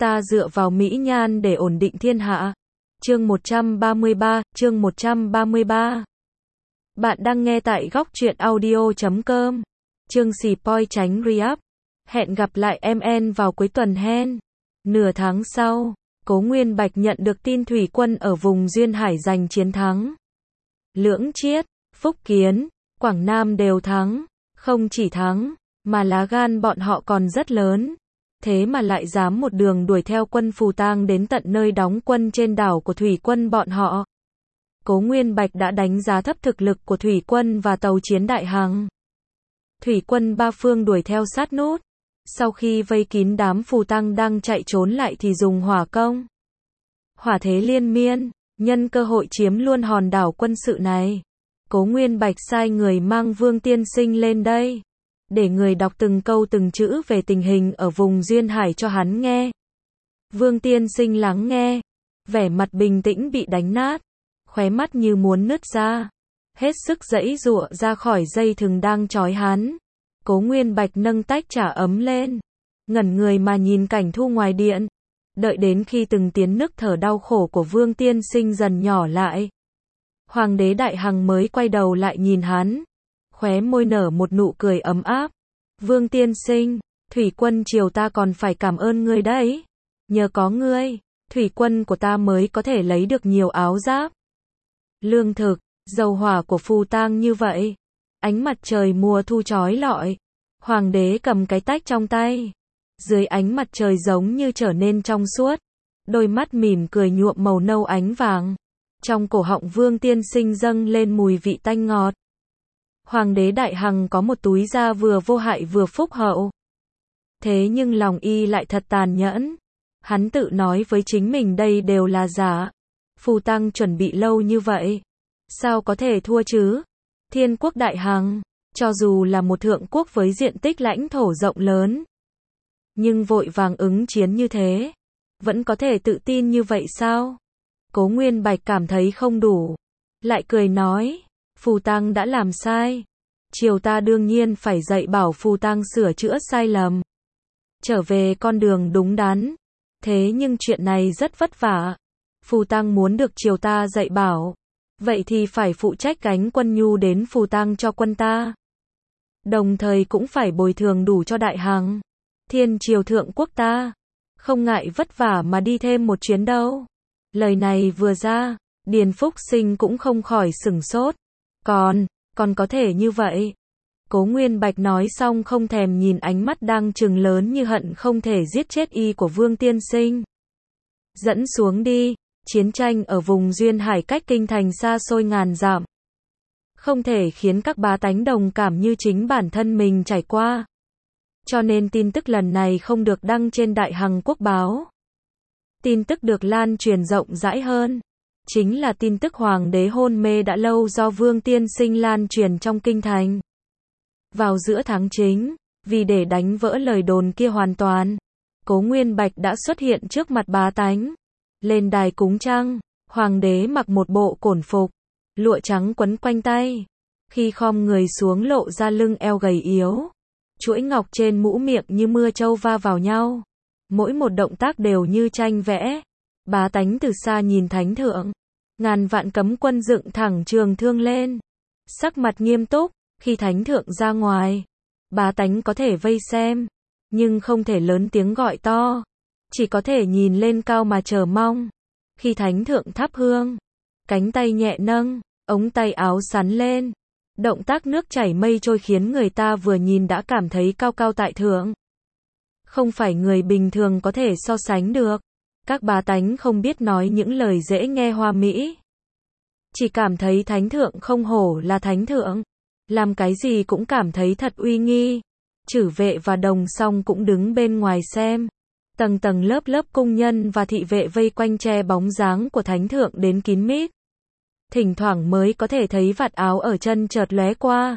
Ta dựa vào mỹ nhan để ổn định thiên hạ. Chương 133. Bạn đang nghe tại góc truyện audio.com. Chương Spoil tránh re-up. Hẹn gặp lại MN vào cuối tuần hen. Nửa tháng sau, Cố Nguyên Bạch nhận được tin thủy quân ở vùng Duyên Hải giành chiến thắng. Lưỡng Chiết, Phúc Kiến, Quảng Nam đều thắng. Không chỉ thắng, mà lá gan bọn họ còn rất lớn. Thế mà lại dám một đường đuổi theo quân Phù Tang đến tận nơi đóng quân trên đảo của thủy quân bọn họ. Cố Nguyên Bạch đã đánh giá thấp thực lực của thủy quân và tàu chiến Đại Hằng. Thủy quân ba phương đuổi theo sát nút. Sau khi vây kín đám Phù Tang đang chạy trốn lại thì dùng hỏa công. Hỏa thế liên miên, nhân cơ hội chiếm luôn hòn đảo quân sự này. Cố Nguyên Bạch sai người mang Vương Tiên Sinh lên đây, để người đọc từng câu từng chữ về tình hình ở vùng Duyên Hải cho hắn nghe. Vương Tiên Sinh lắng nghe, vẻ mặt bình tĩnh bị đánh nát, khóe mắt như muốn nứt ra, hết sức giãy giụa ra khỏi dây thừng đang trói hắn. Cố Nguyên Bạch nâng tách trà ấm lên, ngẩn người mà nhìn cảnh thu ngoài điện, đợi đến khi từng tiếng nức thở đau khổ của Vương Tiên Sinh dần nhỏ lại. Hoàng đế Đại Hằng mới quay đầu lại nhìn hắn, khóe môi nở một nụ cười ấm áp. Vương Tiên Sinh, thủy quân triều ta còn phải cảm ơn ngươi đấy. Nhờ có ngươi, thủy quân của ta mới có thể lấy được nhiều áo giáp, lương thực, dầu hỏa của Phù Tang như vậy. Ánh mặt trời mùa thu chói lọi, hoàng đế cầm cái tách trong tay, dưới ánh mặt trời giống như trở nên trong suốt, đôi mắt mỉm cười nhuộm màu nâu ánh vàng. Trong cổ họng Vương Tiên Sinh dâng lên mùi vị tanh ngọt. Hoàng đế Đại Hằng có một túi da vừa vô hại vừa phúc hậu. Thế nhưng lòng y lại thật tàn nhẫn. Hắn tự nói với chính mình đây đều là giả. Phù Tang chuẩn bị lâu như vậy, sao có thể thua chứ? Thiên quốc Đại Hằng, cho dù là một thượng quốc với diện tích lãnh thổ rộng lớn, nhưng vội vàng ứng chiến như thế, vẫn có thể tự tin như vậy sao? Cố Nguyên Bạch cảm thấy không đủ, lại cười nói, Phù Tang đã làm sai, triều ta đương nhiên phải dạy bảo Phù Tang sửa chữa sai lầm, trở về con đường đúng đắn. Thế nhưng chuyện này rất vất vả. Phù Tang muốn được triều ta dạy bảo, vậy thì phải phụ trách gánh quân nhu đến Phù Tang cho quân ta, đồng thời cũng phải bồi thường đủ cho Đại Hằng, thiên triều thượng quốc ta, không ngại vất vả mà đi thêm một chuyến đâu. Lời này vừa ra, Điền Phúc Sinh cũng không khỏi sửng sốt. Còn có thể như vậy? Cố Nguyên Bạch nói xong không thèm nhìn ánh mắt đang trừng lớn như hận không thể giết chết y của Vương Tiên Sinh. Dẫn xuống đi, chiến tranh ở vùng Duyên Hải cách kinh thành xa xôi ngàn dặm, không thể khiến các bá tánh đồng cảm như chính bản thân mình trải qua. Cho nên tin tức lần này không được đăng trên Đại Hằng Quốc báo. Tin tức được lan truyền rộng rãi hơn, chính là tin tức hoàng đế hôn mê đã lâu do Vương Tiên Sinh lan truyền trong kinh thành. Vào giữa tháng chính, vì để đánh vỡ lời đồn kia hoàn toàn, Cố Nguyên Bạch đã xuất hiện trước mặt bá tánh. Lên đài cúng trăng, hoàng đế mặc một bộ cổn phục, lụa trắng quấn quanh tay. Khi khom người xuống lộ ra lưng eo gầy yếu, chuỗi ngọc trên mũ miệng như mưa châu va vào nhau. Mỗi một động tác đều như tranh vẽ. Bá tánh từ xa nhìn thánh thượng, ngàn vạn cấm quân dựng thẳng trường thương lên, sắc mặt nghiêm túc. Khi thánh thượng ra ngoài, bá tánh có thể vây xem, nhưng không thể lớn tiếng gọi to, chỉ có thể nhìn lên cao mà chờ mong. Khi thánh thượng thắp hương, cánh tay nhẹ nâng, ống tay áo sắn lên, động tác nước chảy mây trôi khiến người ta vừa nhìn đã cảm thấy cao cao tại thượng. Không phải người bình thường có thể so sánh được. Các bá tánh không biết nói những lời dễ nghe hoa mỹ, chỉ cảm thấy thánh thượng không hổ là thánh thượng, làm cái gì cũng cảm thấy thật uy nghi. Chử vệ và đồng song cũng đứng bên ngoài xem. Tầng tầng lớp lớp cung nhân và thị vệ vây quanh che bóng dáng của thánh thượng đến kín mít. Thỉnh thoảng mới có thể thấy vạt áo ở chân chợt lóe qua.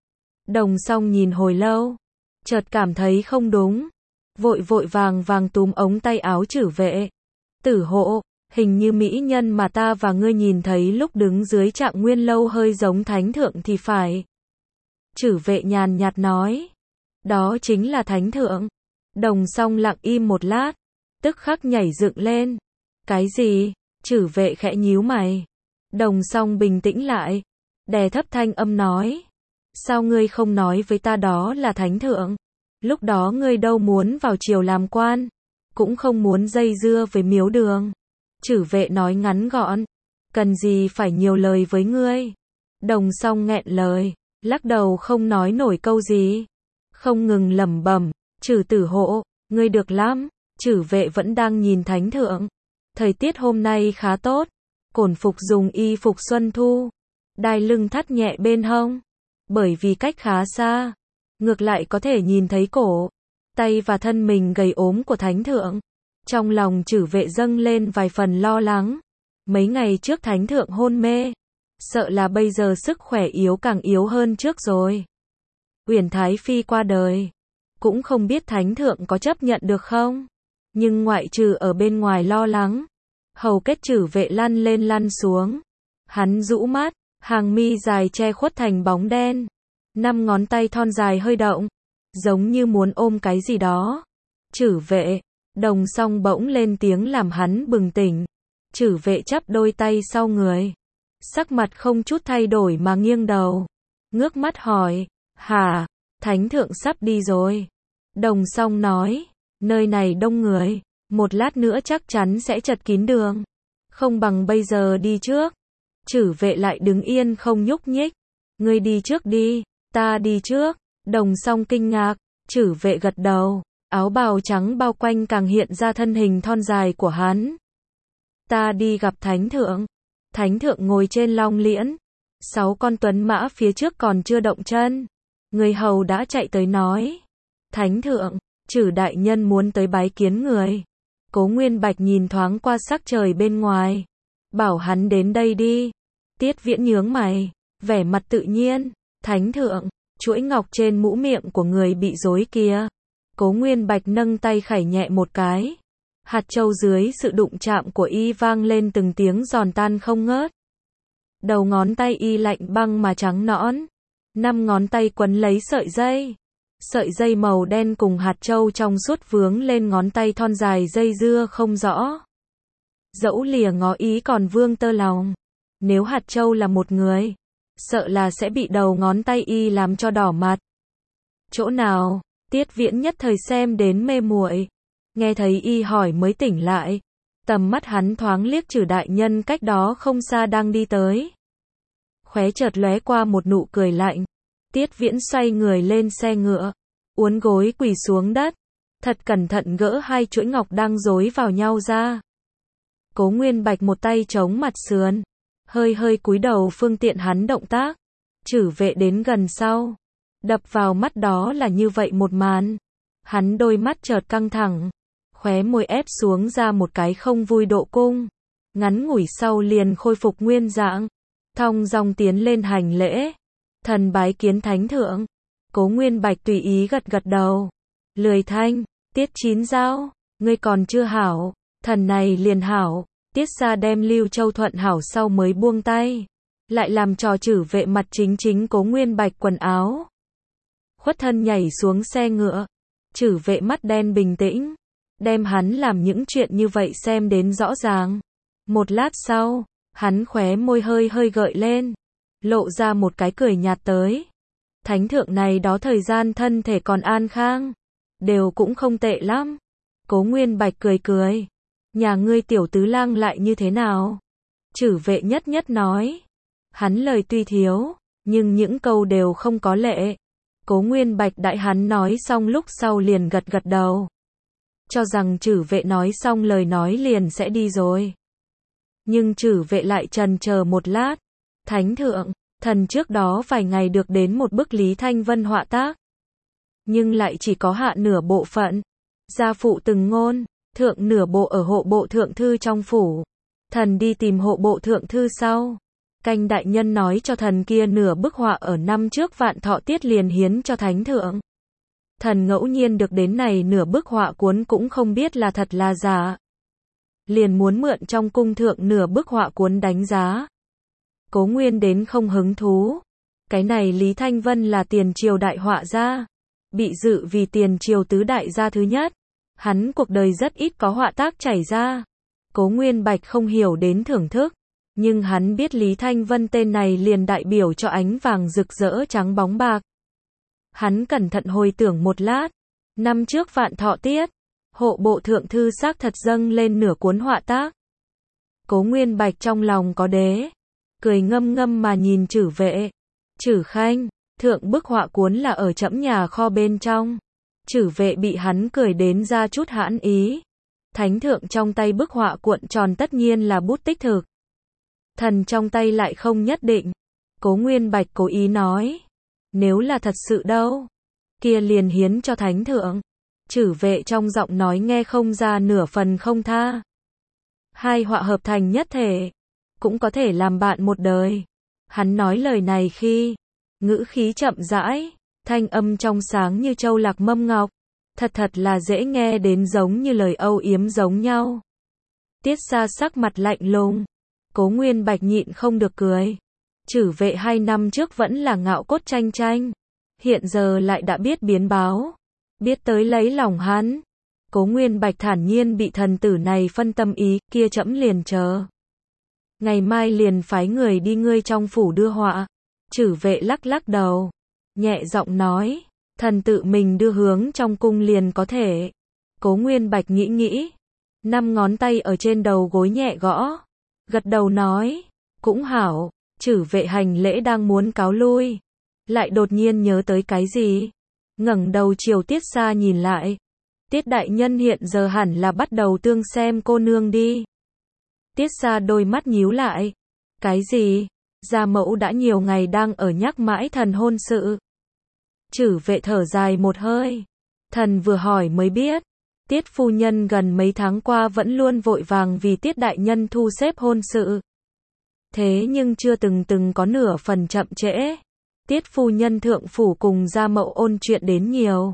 Đồng song nhìn hồi lâu, chợt cảm thấy không đúng, vội vàng túm ống tay áo chử vệ. Tử hộ, hình như mỹ nhân mà ta và ngươi nhìn thấy lúc đứng dưới Trạng Nguyên lâu hơi giống thánh thượng thì phải. Chử vệ nhàn nhạt nói, đó chính là thánh thượng. Đồng song lặng im một lát, tức khắc nhảy dựng lên. Cái gì? Chử vệ khẽ nhíu mày. Đồng Song bình tĩnh lại, đè thấp thanh âm nói. Sao ngươi không nói với ta đó là thánh thượng? Lúc đó ngươi đâu muốn vào triều làm quan, cũng không muốn dây dưa với Miếu Đường. Chử vệ nói ngắn gọn. Cần gì phải nhiều lời với ngươi? Đồng Song nghẹn lời, lắc đầu không nói nổi câu gì. Không ngừng lẩm bẩm, Chử tử hộ, ngươi được lắm. Chử vệ vẫn đang nhìn thánh thượng. Thời tiết hôm nay khá tốt. Cổn phục dùng y phục xuân thu. Đai lưng thắt nhẹ bên hông. Bởi vì cách khá xa, ngược lại có thể nhìn thấy cổ, tay và thân mình gầy ốm của thánh thượng. Trong lòng Chử vệ dâng lên vài phần lo lắng. Mấy ngày trước thánh thượng hôn mê, sợ là bây giờ sức khỏe yếu càng yếu hơn trước rồi. Uyển Thái Phi qua đời, cũng không biết thánh thượng có chấp nhận được không. Nhưng ngoại trừ ở bên ngoài lo lắng, hầu kết Chử vệ lăn lên lăn xuống. Hắn rũ mắt, hàng mi dài che khuất thành bóng đen. 5 ngón tay thon dài hơi động, giống như muốn ôm cái gì đó. Chử vệ, Đồng Song bỗng lên tiếng làm hắn bừng tỉnh. Chử vệ chắp đôi tay sau người, sắc mặt không chút thay đổi mà nghiêng đầu, ngước mắt hỏi, hả, thánh thượng sắp đi rồi. Đồng Song nói, nơi này đông người, một lát nữa chắc chắn sẽ chật kín đường, không bằng bây giờ đi trước. Chử vệ lại đứng yên không nhúc nhích. Ngươi đi trước đi, ta đi trước. Đồng Song kinh ngạc, Chử vệ gật đầu, áo bào trắng bao quanh càng hiện ra thân hình thon dài của hắn. Ta đi gặp thánh thượng. Thánh thượng ngồi trên long liễn, 6 con tuấn mã phía trước còn chưa động chân. Người hầu đã chạy tới nói, thánh thượng, Chử đại nhân muốn tới bái kiến người. Cố Nguyên Bạch nhìn thoáng qua sắc trời bên ngoài, bảo hắn đến đây đi. Tiết Viễn nhướng mày, vẻ mặt tự nhiên, thánh thượng, chuỗi ngọc trên mũ miệng của người bị rối kìa. Cố Nguyên Bạch nâng tay khẩy nhẹ một cái. Hạt châu dưới sự đụng chạm của y vang lên từng tiếng giòn tan không ngớt. Đầu ngón tay y lạnh băng mà trắng nõn. 5 ngón tay quấn lấy sợi dây. Sợi dây màu đen cùng hạt châu trong suốt vướng lên ngón tay thon dài dây dưa không rõ. Dẫu lìa ngó ý còn vương tơ lòng. Nếu hạt châu là một người, sợ là sẽ bị đầu ngón tay y làm cho đỏ mặt. Chỗ nào? Tiết Viễn nhất thời xem đến mê muội. Nghe thấy y hỏi mới tỉnh lại. Tầm mắt hắn thoáng liếc Chử đại nhân cách đó không xa đang đi tới. Khóe chợt lóe qua một nụ cười lạnh. Tiết Viễn xoay người lên xe ngựa, uốn gối quỳ xuống đất, thật cẩn thận gỡ 2 chuỗi ngọc đang rối vào nhau ra. Cố Nguyên Bạch một tay chống mặt sườn, hơi hơi cúi đầu phương tiện hắn động tác. Chử vệ đến gần sau, đập vào mắt đó là như vậy một màn. Hắn đôi mắt chợt căng thẳng, khóe môi ép xuống ra một cái không vui độ cung. Ngắn ngủi sau liền khôi phục nguyên dạng, thong dong tiến lên hành lễ. Thần bái kiến thánh thượng. Cố Nguyên Bạch tùy ý gật gật đầu. Lười thanh, Tiết Chín Dao, ngươi còn chưa hảo, thần này liền hảo. Tiết ra đem Lưu Châu thuận hảo sau mới buông tay, lại làm trò Chử vệ mặt chính Cố Nguyên Bạch quần áo. Khuất thân nhảy xuống xe ngựa. Chử vệ mắt đen bình tĩnh, đem hắn làm những chuyện như vậy xem đến rõ ràng. Một lát sau, hắn khóe môi hơi hơi gợi lên, lộ ra một cái cười nhạt tới. Thánh thượng này đó thời gian thân thể còn an khang, đều cũng không tệ lắm. Cố Nguyên Bạch cười cười. Nhà ngươi tiểu tứ lang lại như thế nào? Chử vệ nhất nhất nói. Hắn lời tuy thiếu, nhưng những câu đều không có lệ. Cố Nguyên Bạch đại hắn nói xong lúc sau liền gật gật đầu. Cho rằng Chử vệ nói xong lời nói liền sẽ đi rồi. Nhưng Chử vệ lại chần chờ một lát. Thánh thượng, thần trước đó vài ngày được đến một bức Lý Thanh Vân họa tác. Nhưng lại chỉ có hạ nửa bộ phận. Gia phụ từng ngôn, thượng nửa bộ ở hộ bộ thượng thư trong phủ. Thần đi tìm hộ bộ thượng thư sau. Canh đại nhân nói cho thần kia nửa bức họa ở năm trước Vạn Thọ tiết liền hiến cho thánh thượng. Thần ngẫu nhiên được đến này nửa bức họa cuốn cũng không biết là thật là giả. Liền muốn mượn trong cung thượng nửa bức họa cuốn đánh giá. Cố Nguyên đến không hứng thú. Cái này Lý Thanh Vân là tiền triều đại họa gia, bị dự vì tiền triều tứ đại gia thứ nhất. Hắn cuộc đời rất ít có họa tác chảy ra. Cố Nguyên Bạch không hiểu đến thưởng thức, nhưng hắn biết Lý Thanh Vân tên này liền đại biểu cho ánh vàng rực rỡ trắng bóng bạc. Hắn cẩn thận hồi tưởng một lát, năm trước vạn thọ tiết, hộ bộ thượng thư xác thật dâng lên nửa cuốn họa tác. Cố Nguyên Bạch trong lòng có đế, cười ngâm ngâm mà nhìn Trử Vệ. Trử Khanh, thượng bức họa cuốn là ở trẫm nhà kho bên trong. Trử Vệ bị hắn cười đến ra chút hãn ý. Thánh thượng trong tay bức họa cuộn tròn tất nhiên là bút tích thực. Thần trong tay lại không nhất định. Cố Nguyên Bạch cố ý nói. Nếu là thật sự đâu, kia liền hiến cho thánh thượng. Trử Vệ trong giọng nói nghe không ra nửa phần không tha. Hai họa hợp thành nhất thể, cũng có thể làm bạn một đời. Hắn nói lời này khi, ngữ khí chậm rãi, thanh âm trong sáng như châu lạc mâm ngọc. Thật là dễ nghe đến giống như lời âu yếm giống nhau. Tiết Sa sắc mặt lạnh lùng. Cố Nguyên Bạch nhịn không được cười. Trử Vệ 2 năm trước vẫn là ngạo cốt tranh tranh, hiện giờ lại đã biết biến báo, biết tới lấy lòng hắn. Cố Nguyên Bạch thản nhiên bị thần tử này phân tâm ý, kia trẫm liền chờ. Ngày mai liền phái người đi ngươi trong phủ đưa họa. Trử Vệ lắc lắc đầu, nhẹ giọng nói, thần tự mình đưa hướng trong cung liền có thể. Cố Nguyên Bạch nghĩ nghĩ, 5 ngón tay ở trên đầu gối nhẹ gõ, gật đầu nói, cũng hảo. Trử Vệ hành lễ đang muốn cáo lui, lại đột nhiên nhớ tới cái gì, ngẩng đầu chiều Tiết Sa nhìn lại. Tiết đại nhân hiện giờ hẳn là bắt đầu tương xem cô nương đi. Tiết Sa đôi mắt nhíu lại. Cái gì? Gia mẫu đã nhiều ngày đang ở nhắc mãi thần hôn sự. Trử Vệ thở dài một hơi. Thần vừa hỏi mới biết, Tiết phu nhân gần mấy tháng qua vẫn luôn vội vàng vì Tiết đại nhân thu xếp hôn sự. Thế nhưng chưa từng có nửa phần chậm trễ. Tiết phu nhân thượng phủ cùng gia mẫu ôn chuyện đến nhiều.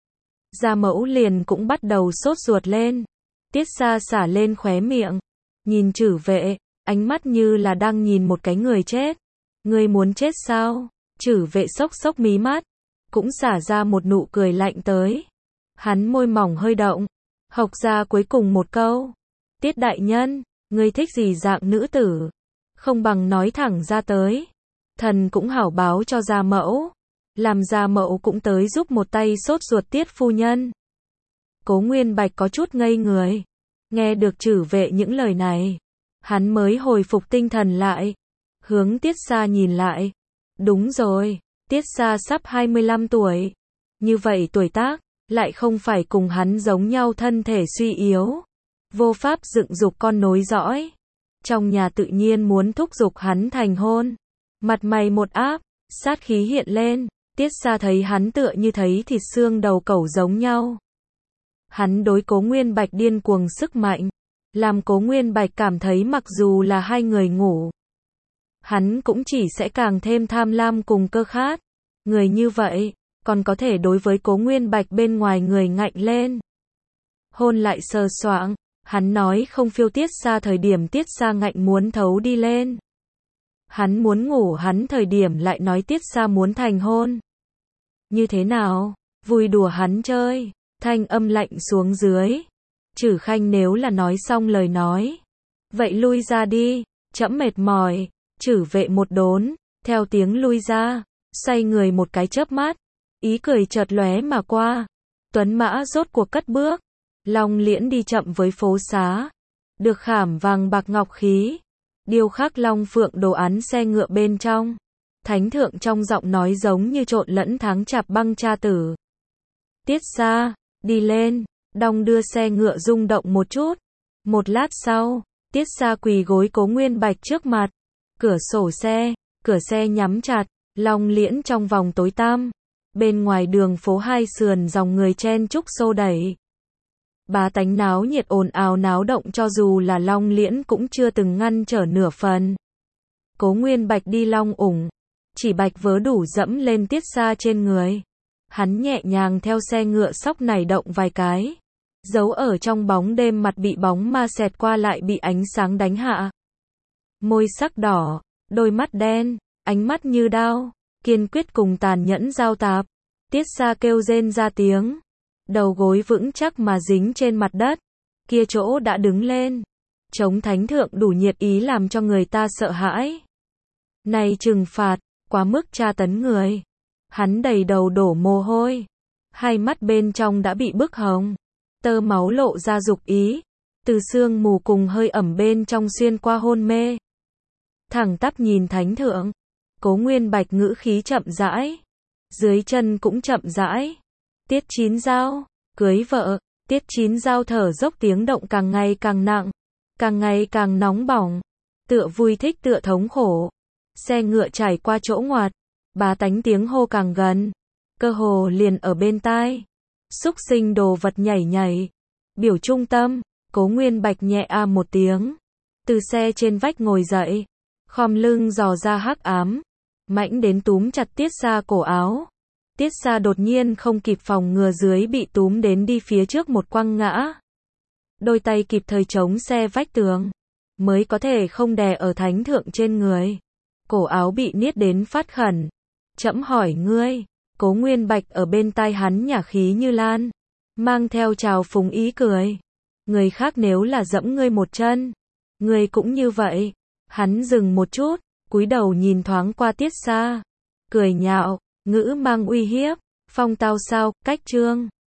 Gia mẫu liền cũng bắt đầu sốt ruột lên. Tiết Sa xả lên khóe miệng, nhìn Trử Vệ, ánh mắt như là đang nhìn một cái người chết. Ngươi muốn chết sao? Trử Vệ sốc sốc mí mắt, cũng xả ra một nụ cười lạnh tới. Hắn môi mỏng hơi động, hộc ra cuối cùng một câu. Tiết đại nhân, ngươi thích gì dạng nữ tử? Không bằng nói thẳng ra tới. Thần cũng hảo báo cho gia mẫu. Làm gia mẫu cũng tới giúp một tay sốt ruột Tiết phu nhân. Cố Nguyên Bạch có chút ngây người. Nghe được Trử Vệ những lời này, hắn mới hồi phục tinh thần lại. Hướng Tiết Sa nhìn lại. Đúng rồi, Tiết Sa sắp 25 tuổi. Như vậy tuổi tác, lại không phải cùng hắn giống nhau thân thể suy yếu. Vô pháp dựng dục con nối dõi. Trong nhà tự nhiên muốn thúc giục hắn thành hôn. Mặt mày một áp, sát khí hiện lên. Tiết Sa thấy hắn tựa như thấy thịt xương đầu cẩu giống nhau. Hắn đối Cố Nguyên Bạch điên cuồng sức mạnh, làm Cố Nguyên Bạch cảm thấy mặc dù là hai người ngủ, hắn cũng chỉ sẽ càng thêm tham lam cùng cơ khát. Người như vậy, còn có thể đối với Cố Nguyên Bạch bên ngoài người ngạnh lên. Hôn lại sờ soạng, hắn nói không phiêu Tiết Sa thời điểm Tiết Sa ngạnh muốn thấu đi lên. Hắn muốn ngủ hắn thời điểm lại nói Tiết Sa muốn thành hôn. Như thế nào? Vui đùa hắn chơi. Thanh âm lạnh xuống dưới. Trử Khanh nếu là nói xong lời nói, vậy lui ra đi, trẫm mệt mỏi. Trử Vệ một đốn, theo tiếng lui ra, xoay người một cái chớp mắt, ý cười chợt lóe mà qua. Tuấn mã rốt cuộc cất bước, Long Liễn đi chậm với phố xá, được khảm vàng bạc ngọc khí, điêu khắc long phượng đồ án xe ngựa bên trong. Thánh thượng trong giọng nói giống như trộn lẫn tháng chạp băng cha tử. Tiết Sa, đi lên, đong đưa xe ngựa rung động một chút. Một lát sau, Tiết Sa quỳ gối Cố Nguyên Bạch trước mặt. Cửa xe nhắm chặt, Long Liễn trong vòng tối tăm. Bên ngoài đường phố hai sườn dòng người chen chúc xô đẩy. Bá tánh náo nhiệt ồn ào náo động cho dù là Long Liễn cũng chưa từng ngăn trở nửa phần. Cố Nguyên Bạch đi long ủng, chỉ bạch vớ đủ dẫm lên Tiết Sa trên người. Hắn nhẹ nhàng theo xe ngựa sóc nảy động vài cái. Giấu ở trong bóng đêm mặt bị bóng ma xẹt qua lại bị ánh sáng đánh hạ. Môi sắc đỏ, đôi mắt đen, ánh mắt như đao, kiên quyết cùng tàn nhẫn giao tạp. Tiết Sa kêu rên ra tiếng. đầu gối vững chắc mà dính trên mặt đất, kia chỗ đã đứng lên. Chống thánh thượng đủ nhiệt ý làm cho người ta sợ hãi. Này trừng phạt, quá mức tra tấn người. Hắn đầy đầu đổ mồ hôi. Hai mắt bên trong đã bị bức hồng. Tơ máu lộ ra dục ý. Từ sương mù cùng hơi ẩm bên trong xuyên qua hôn mê. Thẳng tắp nhìn thánh thượng. Cố Nguyên Bạch ngữ khí chậm rãi. Dưới chân cũng chậm rãi. Tiết Chín Dao, cưới vợ. Tiết Chín Dao thở dốc tiếng động càng ngày càng nặng. Càng ngày càng nóng bỏng. Tựa vui thích tựa thống khổ. Xe ngựa trải qua chỗ ngoặt. Bá tánh tiếng hô càng gần. Cơ hồ liền ở bên tai. Xúc sinh đồ vật nhảy nhảy. Biểu trung tâm. Cố Nguyên Bạch nhẹ a một tiếng. Từ xe trên vách ngồi dậy. Khom lưng dò ra hắc ám. Mãnh đến túm chặt Tiết Sa cổ áo. Tiết Sa đột nhiên không kịp phòng ngừa dưới bị túm đến đi phía trước một quăng ngã. Đôi tay kịp thời chống xe vách tường. Mới có thể không đè ở thánh thượng trên người. Cổ áo bị niết đến phát khẩn. Trẫm hỏi ngươi. Cố Nguyên Bạch ở bên tai hắn nhả khí như lan. Mang theo trào phúng ý cười. Người khác nếu là dẫm ngươi một chân. Ngươi cũng như vậy. Hắn dừng một chút. Cúi đầu nhìn thoáng qua Tiết Sa. Cười nhạo. Ngữ mang uy hiếp. Phong tao sao, cách trương.